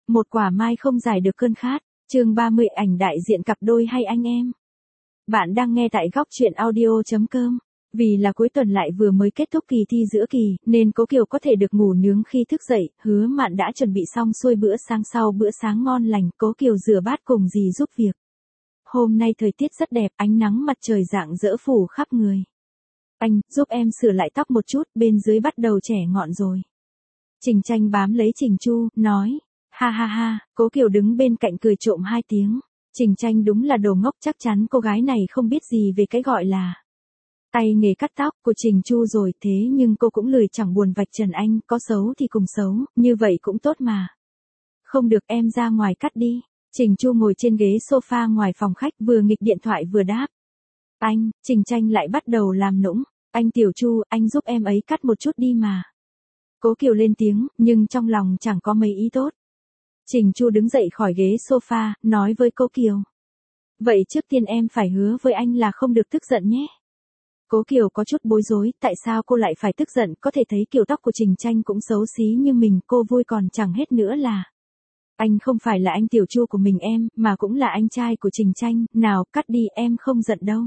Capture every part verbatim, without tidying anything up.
Một quả mai không giải được cơn khát. Chương ba mươi ảnh đại diện cặp đôi hay anh em. Bạn đang nghe tại góc truyện audio chấm com. Vì là cuối tuần lại vừa mới kết thúc kỳ thi giữa kỳ, nên Cố Kiều có thể được ngủ nướng khi thức dậy. Hứa Mạn đã chuẩn bị xong xuôi bữa sáng, sau bữa sáng ngon lành, Cố Kiều rửa bát cùng dì giúp việc. Hôm nay thời tiết rất đẹp, ánh nắng mặt trời rạng rỡ phủ khắp người. Anh, giúp em sửa lại tóc một chút, bên dưới bắt đầu chẻ ngọn rồi. Trình Tranh bám lấy Trình Chu, nói. Ha ha ha, Cố Kiều đứng bên cạnh cười trộm hai tiếng. Trình Tranh đúng là đồ ngốc, chắc chắn cô gái này không biết gì về cái gọi là tay nghề cắt tóc của Trình Chu rồi, thế nhưng cô cũng lười chẳng buồn vạch trần anh, có xấu thì cùng xấu, như vậy cũng tốt mà. Không được, em ra ngoài cắt đi. Trình Chu ngồi trên ghế sofa ngoài phòng khách, vừa nghịch điện thoại vừa đáp. Anh, Trình Tranh lại bắt đầu làm nũng. Anh Tiểu Chu, anh giúp em ấy cắt một chút đi mà. Cố Kiều lên tiếng, nhưng trong lòng chẳng có mấy ý tốt. Trình Chu đứng dậy khỏi ghế sofa, nói với Cố Kiều. Vậy trước tiên em phải hứa với anh là không được tức giận nhé. Cố Kiều có chút bối rối, tại sao cô lại phải tức giận, có thể thấy kiểu tóc của Trình Tranh cũng xấu xí như mình, cô vui còn chẳng hết nữa là. Anh không phải là anh Tiểu Chu của mình em, mà cũng là anh trai của Trình Tranh, nào cắt đi, em không giận đâu.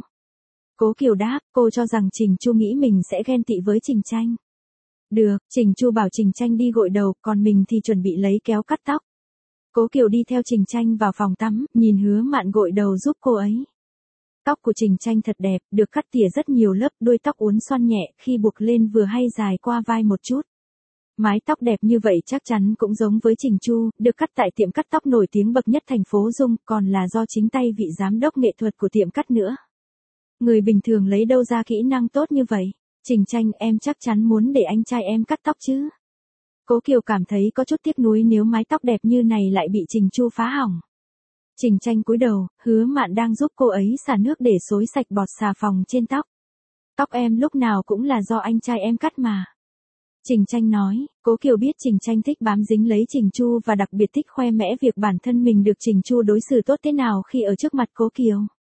Cố Kiều đáp, cô cho rằng Trình Chu nghĩ mình sẽ ghen tị với Trình Tranh. Được, Trình Chu bảo Trình Tranh đi gội đầu, còn mình thì chuẩn bị lấy kéo cắt tóc. Cố Kiều đi theo Trình Tranh vào phòng tắm, nhìn Hứa Mạn gội đầu giúp cô ấy. Tóc của Trình Tranh thật đẹp, được cắt tỉa rất nhiều lớp, đuôi tóc uốn xoăn nhẹ, khi buộc lên vừa hay dài qua vai một chút. Mái tóc đẹp như vậy chắc chắn cũng giống với Trình Chu, được cắt tại tiệm cắt tóc nổi tiếng bậc nhất thành phố Dung, còn là do chính tay vị giám đốc nghệ thuật của tiệm cắt nữa. Người bình thường lấy đâu ra kỹ năng tốt như vậy? Trình Tranh, em chắc chắn muốn để anh trai em cắt tóc chứ? Cố Kiều cảm thấy có chút tiếc nuối nếu mái tóc đẹp như này lại bị Trình Chu phá hỏng. Trình Tranh cúi đầu, Hứa Mạn đang giúp cô ấy xả nước để xối sạch bọt xà phòng trên tóc. Tóc em lúc nào cũng là do anh trai em cắt mà. Trình Tranh nói. Cố Kiều biết Trình Tranh thích bám dính lấy Trình Chu và đặc biệt thích khoe mẽ việc bản thân mình được Trình Chu đối xử tốt thế nào khi ở trước mặt Cố Kiều.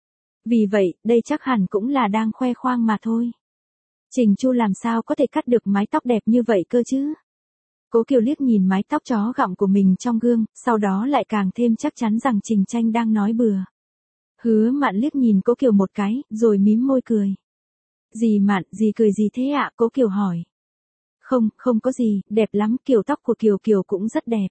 Vì vậy, đây chắc hẳn cũng là đang khoe khoang mà thôi. Trình Chu làm sao có thể cắt được mái tóc đẹp như vậy cơ chứ? Cố Kiều liếc nhìn mái tóc chó gặm của mình trong gương, sau đó lại càng thêm chắc chắn rằng Trình Tranh đang nói bừa. Hứa Mạn liếc nhìn Cố Kiều một cái, rồi mím môi cười. Dì Mạn, dì cười gì thế ạ? Cố Kiều hỏi. Không, không có gì, đẹp lắm, kiểu tóc của Kiều Kiều cũng rất đẹp.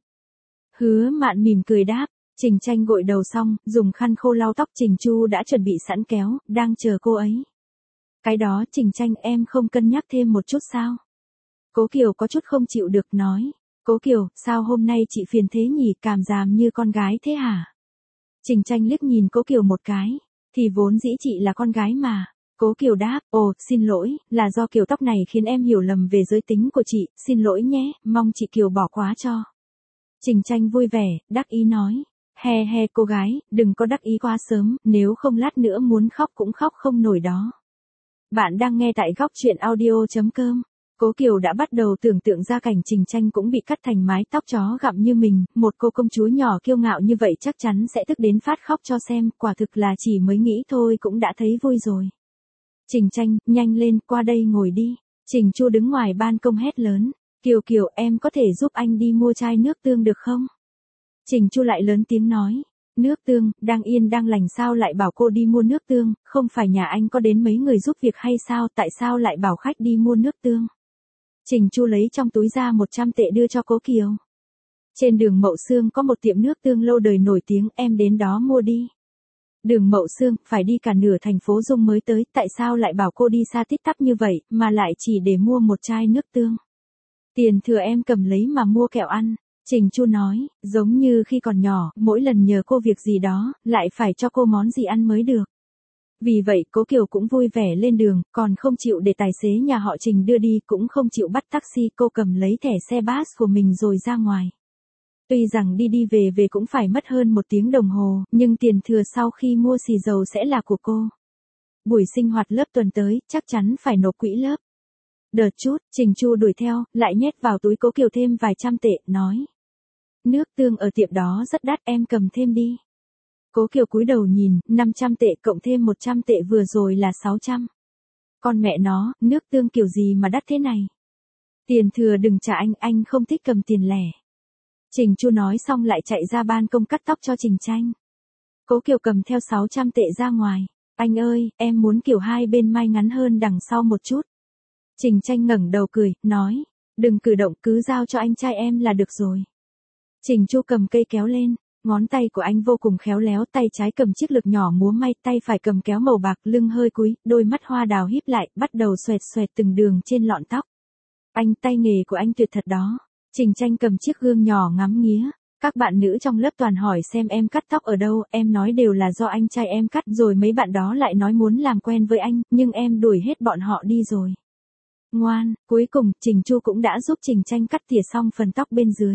Hứa Mạn mỉm cười đáp. Trình Tranh gội đầu xong, dùng khăn khô lau tóc. Trình Chu đã chuẩn bị sẵn kéo, đang chờ cô ấy. Cái đó, Trình Tranh, em không cân nhắc thêm một chút sao? Cố Kiều có chút không chịu được nói. Cố Kiều, sao hôm nay chị phiền thế nhỉ, cảm giảm như con gái thế hả? Trình Tranh liếc nhìn Cố Kiều một cái. Thì vốn dĩ chị là con gái mà. Cố Kiều đáp, ồ, xin lỗi, là do kiểu tóc này khiến em hiểu lầm về giới tính của chị, xin lỗi nhé, mong chị Kiều bỏ qua cho. Trình Tranh vui vẻ, đắc ý nói. He he cô gái, đừng có đắc ý quá sớm, nếu không lát nữa muốn khóc cũng khóc không nổi đó. Bạn đang nghe tại góc truyện audio chấm com. Cố Kiều đã bắt đầu tưởng tượng ra cảnh Trình Tranh cũng bị cắt thành mái tóc chó gặm như mình, một cô công chúa nhỏ kiêu ngạo như vậy chắc chắn sẽ tức đến phát khóc cho xem, quả thực là chỉ mới nghĩ thôi cũng đã thấy vui rồi. Trình Tranh, nhanh lên, qua đây ngồi đi. Trình Chu đứng ngoài ban công hét lớn. Kiều Kiều, em có thể giúp anh đi mua chai nước tương được không? Trình Chu lại lớn tiếng nói. Nước tương, đang yên đang lành sao lại bảo cô đi mua nước tương, không phải nhà anh có đến mấy người giúp việc hay sao, tại sao lại bảo khách đi mua nước tương? Trình Chu lấy trong túi ra một trăm tệ đưa cho Cố Kiều. Trên đường Mậu Xương có một tiệm nước tương lâu đời nổi tiếng, em đến đó mua đi. Đường Mậu Xương, phải đi cả nửa thành phố Dung mới tới, tại sao lại bảo cô đi xa tít tắp như vậy, mà lại chỉ để mua một chai nước tương? Tiền thừa em cầm lấy mà mua kẹo ăn. Trình Chu nói, giống như khi còn nhỏ, mỗi lần nhờ cô việc gì đó, lại phải cho cô món gì ăn mới được. Vì vậy, Cố Kiều cũng vui vẻ lên đường, còn không chịu để tài xế nhà họ Trình đưa đi, cũng không chịu bắt taxi, cô cầm lấy thẻ xe bus của mình rồi ra ngoài. Tuy rằng đi đi về về cũng phải mất hơn một tiếng đồng hồ, nhưng tiền thừa sau khi mua xì dầu sẽ là của cô. Buổi sinh hoạt lớp tuần tới, chắc chắn phải nộp quỹ lớp. Đợt chút, Trình Chu đuổi theo, lại nhét vào túi Cố Kiều thêm vài trăm tệ, nói. Nước tương ở tiệm đó rất đắt, em cầm thêm đi. Cố Kiều cúi đầu nhìn, năm trăm tệ cộng thêm một trăm tệ vừa rồi là sáu trăm. Con mẹ nó, nước tương kiểu gì mà đắt thế này? Tiền thừa đừng trả anh, anh không thích cầm tiền lẻ. Trình Chu nói xong lại chạy ra ban công cắt tóc cho Trình Tranh. Cố Kiều cầm theo sáu trăm tệ ra ngoài. Anh ơi, em muốn kiểu hai bên mai ngắn hơn đằng sau một chút. Trình Tranh ngẩng đầu cười, nói. Đừng cử động, cứ giao cho anh trai em là được rồi. Trình Chu cầm cây kéo lên. Ngón tay của anh vô cùng khéo léo, tay trái cầm chiếc lược nhỏ múa may, tay phải cầm kéo màu bạc, lưng hơi cúi, đôi mắt hoa đào híp lại, bắt đầu xoẹt xoẹt từng đường trên lọn tóc. Anh, tay nghề của anh tuyệt thật đó. Trình Tranh cầm chiếc gương nhỏ ngắm nghía. Các bạn nữ trong lớp toàn hỏi xem em cắt tóc ở đâu, em nói đều là do anh trai em cắt, rồi mấy bạn đó lại nói muốn làm quen với anh, nhưng em đuổi hết bọn họ đi rồi. Ngoan, cuối cùng, Trình Chu cũng đã giúp Trình Tranh cắt tỉa xong phần tóc bên dưới.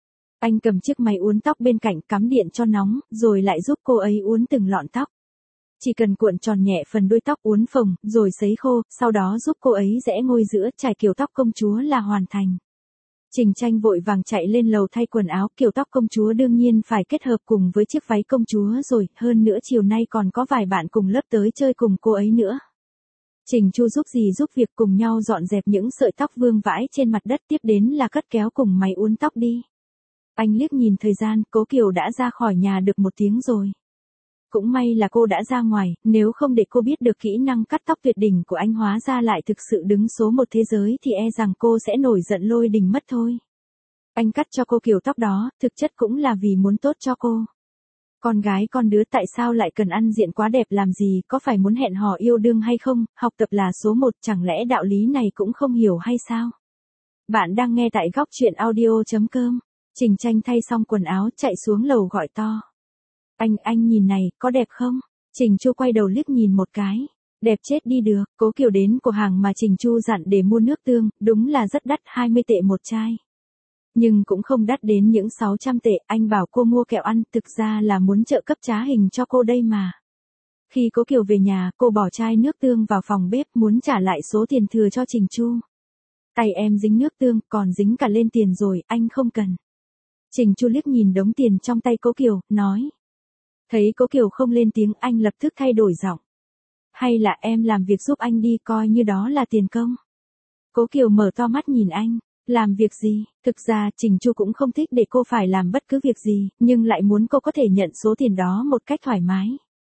Anh cầm chiếc máy uốn tóc bên cạnh, cắm điện cho nóng, rồi lại giúp cô ấy uốn từng lọn tóc. Chỉ cần cuộn tròn nhẹ phần đuôi tóc uốn phồng, rồi sấy khô, sau đó giúp cô ấy rẽ ngôi giữa, trải kiểu tóc công chúa là hoàn thành. Trình Tranh vội vàng chạy lên lầu thay quần áo, kiểu tóc công chúa đương nhiên phải kết hợp cùng với chiếc váy công chúa rồi, hơn nữa chiều nay còn có vài bạn cùng lớp tới chơi cùng cô ấy nữa. Trình Chu giúp gì giúp việc cùng nhau dọn dẹp những sợi tóc vương vãi trên mặt đất, tiếp đến là cất kéo cùng máy uốn tóc đi. Anh liếc nhìn thời gian, Cố Kiều đã ra khỏi nhà được một tiếng rồi. Cũng may là cô đã ra ngoài, nếu không để cô biết được kỹ năng cắt tóc tuyệt đỉnh của anh hóa ra lại thực sự đứng số một thế giới thì e rằng cô sẽ nổi giận lôi đình mất thôi. Anh cắt cho cô kiểu tóc đó, thực chất cũng là vì muốn tốt cho cô. Con gái con đứa tại sao lại cần ăn diện quá đẹp làm gì, có phải muốn hẹn hò yêu đương hay không, học tập là số một, chẳng lẽ đạo lý này cũng không hiểu hay sao? Bạn đang nghe tại góc truyện audio chấm com. Trình Tranh thay xong quần áo chạy xuống lầu gọi to. Anh, anh nhìn này, có đẹp không? Trình Chu quay đầu liếc nhìn một cái. Đẹp chết đi được, Cố Kiều đến của hàng mà Trình Chu dặn để mua nước tương, đúng là rất đắt, hai mươi tệ một chai. Nhưng cũng không đắt đến những sáu trăm tệ, anh bảo cô mua kẹo ăn, thực ra là muốn trợ cấp trá hình cho cô đây mà. Khi Cố Kiều về nhà, cô bỏ chai nước tương vào phòng bếp muốn trả lại số tiền thừa cho Trình Chu. Tay em dính nước tương, còn dính cả lên tiền rồi, anh không cần. Trình Chu liếc nhìn đống tiền trong tay Cố Kiều, nói. Thấy Cố Kiều không lên tiếng, anh lập tức thay đổi giọng. Hay là em làm việc giúp anh đi, coi như đó là tiền công. Cố Kiều mở to mắt nhìn anh. Làm việc gì? Thực ra Trình Chu cũng không thích để cô phải làm bất cứ việc gì, nhưng lại muốn cô có thể nhận số tiền đó một cách thoải mái.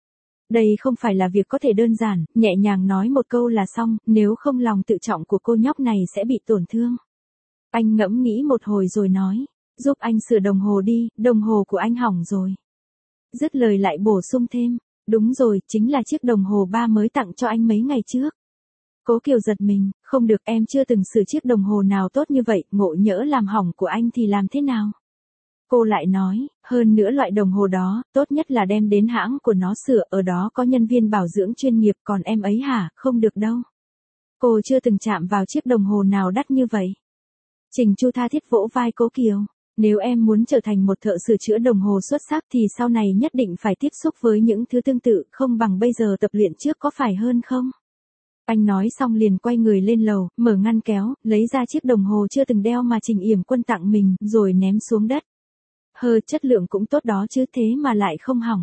Đây không phải là việc có thể đơn giản, nhẹ nhàng nói một câu là xong, nếu không lòng tự trọng của cô nhóc này sẽ bị tổn thương. Anh ngẫm nghĩ một hồi rồi nói, giúp anh sửa đồng hồ đi, đồng hồ của anh hỏng rồi. Dứt lời lại bổ sung thêm, đúng rồi, chính là chiếc đồng hồ ba mới tặng cho anh mấy ngày trước. Cố Kiều giật mình, không được, em chưa từng sửa chiếc đồng hồ nào tốt như vậy, ngộ nhỡ làm hỏng của anh thì làm thế nào? Cô lại nói, hơn nữa loại đồng hồ đó, tốt nhất là đem đến hãng của nó sửa, ở đó có nhân viên bảo dưỡng chuyên nghiệp, còn em ấy hả, không được đâu. Cô chưa từng chạm vào chiếc đồng hồ nào đắt như vậy. Trình Chu tha thiết vỗ vai Cố Kiều, nếu em muốn trở thành một thợ sửa chữa đồng hồ xuất sắc thì sau này nhất định phải tiếp xúc với những thứ tương tự, không bằng bây giờ tập luyện trước có phải hơn không? Anh nói xong liền quay người lên lầu, mở ngăn kéo, lấy ra chiếc đồng hồ chưa từng đeo mà Trình Yểm Quân tặng mình, rồi ném xuống đất. Hơ, chất lượng cũng tốt đó chứ, thế mà lại không hỏng.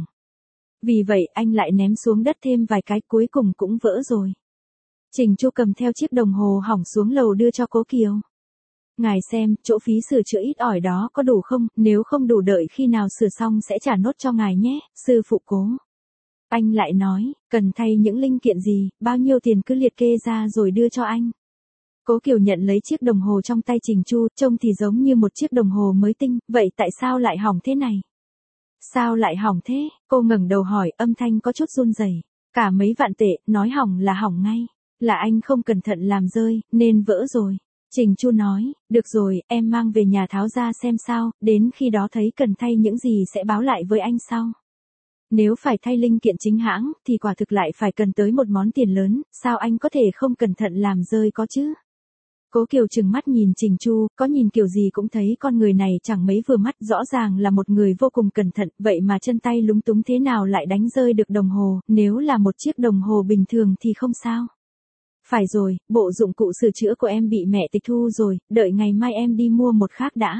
Vì vậy anh lại ném xuống đất thêm vài cái, cuối cùng cũng vỡ rồi. Trình Chu cầm theo chiếc đồng hồ hỏng xuống lầu đưa cho Cố Kiều. Ngài xem, chỗ phí sửa chữa ít ỏi đó có đủ không, nếu không đủ đợi khi nào sửa xong sẽ trả nốt cho ngài nhé, sư phụ Cố. Anh lại nói, cần thay những linh kiện gì, bao nhiêu tiền cứ liệt kê ra rồi đưa cho anh. Cố Kiều nhận lấy chiếc đồng hồ trong tay Trình Chu, trông thì giống như một chiếc đồng hồ mới tinh, vậy tại sao lại hỏng thế này? Sao lại hỏng thế? Cô ngẩng đầu hỏi, âm thanh có chút run rẩy. Cả mấy vạn tệ, nói hỏng là hỏng ngay. Là anh không cẩn thận làm rơi, nên vỡ rồi. Trình Chu nói, được rồi, em mang về nhà tháo ra xem sao, đến khi đó thấy cần thay những gì sẽ báo lại với anh sau. Nếu phải thay linh kiện chính hãng, thì quả thực lại phải cần tới một món tiền lớn, sao anh có thể không cẩn thận làm rơi có chứ? Cố Kiều trừng mắt nhìn Trình Chu, có nhìn kiểu gì cũng thấy con người này chẳng mấy vừa mắt, rõ ràng là một người vô cùng cẩn thận, vậy mà chân tay lúng túng thế nào lại đánh rơi được đồng hồ, nếu là một chiếc đồng hồ bình thường thì không sao. Phải rồi, bộ dụng cụ sửa chữa của em bị mẹ tịch thu rồi, đợi ngày mai em đi mua một khác đã.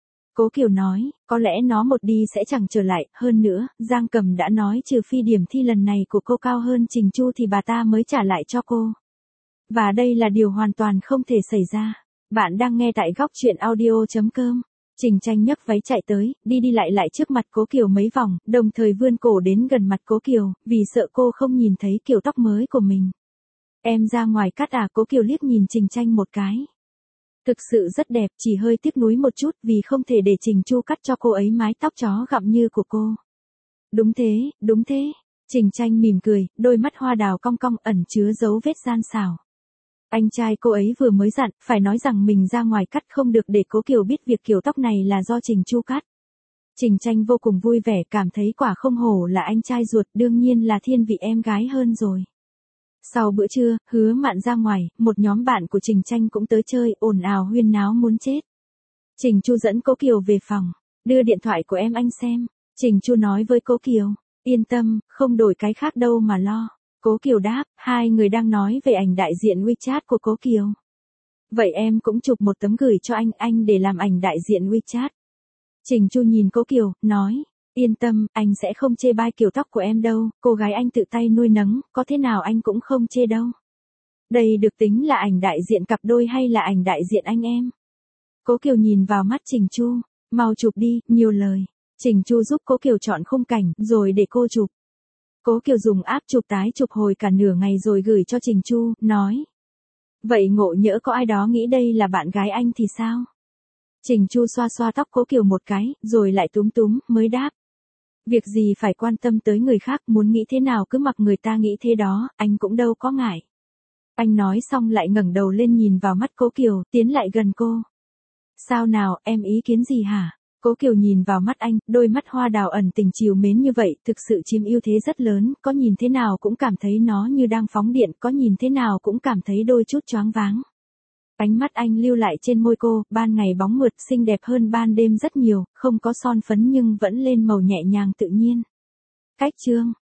Cố Kiều nói, có lẽ nó một đi sẽ chẳng trở lại, hơn nữa, Giang Cầm đã nói trừ phi điểm thi lần này của cô cao hơn Trình Chu thì bà ta mới trả lại cho cô. Và đây là điều hoàn toàn không thể xảy ra. Bạn đang nghe tại góc truyện audio chấm com. Trình Tranh nhấc váy chạy tới, đi đi lại lại trước mặt Cố Kiều mấy vòng, đồng thời vươn cổ đến gần mặt Cố Kiều, vì sợ cô không nhìn thấy kiểu tóc mới của mình. Em ra ngoài cắt à? Cố Kiều liếc nhìn Trình Tranh một cái. Thực sự rất đẹp, chỉ hơi tiếc nuối một chút vì không thể để Trình Chu cắt cho cô ấy mái tóc chó gặm như của cô. Đúng thế, đúng thế. Trình Tranh mỉm cười, đôi mắt hoa đào cong cong ẩn chứa dấu vết gian xảo. Anh trai cô ấy vừa mới dặn, phải nói rằng mình ra ngoài cắt không được để Cố Kiều biết việc kiểu tóc này là do Trình Chu cắt. Trình Tranh vô cùng vui vẻ, cảm thấy quả không hổ là anh trai ruột, đương nhiên là thiên vị em gái hơn rồi. Sau bữa trưa, Hứa Mạn ra ngoài, một nhóm bạn của Trình Tranh cũng tới chơi, ồn ào huyên náo muốn chết. Trình Chu dẫn Cố Kiều về phòng, đưa điện thoại của em anh xem. Trình Chu nói với Cố Kiều, yên tâm, không đổi cái khác đâu mà lo. Cố Kiều đáp, hai người đang nói về ảnh đại diện WeChat của Cố Kiều. Vậy em cũng chụp một tấm gửi cho anh, anh để làm ảnh đại diện WeChat. Trình Chu nhìn Cố Kiều, nói, yên tâm, anh sẽ không chê bai kiểu tóc của em đâu, cô gái anh tự tay nuôi nấng, có thế nào anh cũng không chê đâu. Đây được tính là ảnh đại diện cặp đôi hay là ảnh đại diện anh em? Cố Kiều nhìn vào mắt Trình Chu, mau chụp đi, nhiều lời. Trình Chu giúp Cố Kiều chọn khung cảnh, rồi để cô chụp. Cố Kiều dùng app chụp tái chụp hồi cả nửa ngày rồi gửi cho Trình Chu, nói. Vậy ngộ nhỡ có ai đó nghĩ đây là bạn gái anh thì sao? Trình Chu xoa xoa tóc Cố Kiều một cái, rồi lại túm túm, mới đáp. Việc gì phải quan tâm tới người khác, muốn nghĩ thế nào cứ mặc người ta nghĩ thế đó, anh cũng đâu có ngại. Anh nói xong lại ngẩng đầu lên nhìn vào mắt Cố Kiều, tiến lại gần cô. Sao nào, em ý kiến gì hả? Cố Kiều nhìn vào mắt anh, đôi mắt hoa đào ẩn tình trìu mến như vậy, thực sự chiếm ưu thế rất lớn, có nhìn thế nào cũng cảm thấy nó như đang phóng điện, có nhìn thế nào cũng cảm thấy đôi chút choáng váng. Ánh mắt anh lưu lại trên môi cô, ban ngày bóng mượt xinh đẹp hơn ban đêm rất nhiều, không có son phấn nhưng vẫn lên màu nhẹ nhàng tự nhiên. Cách chương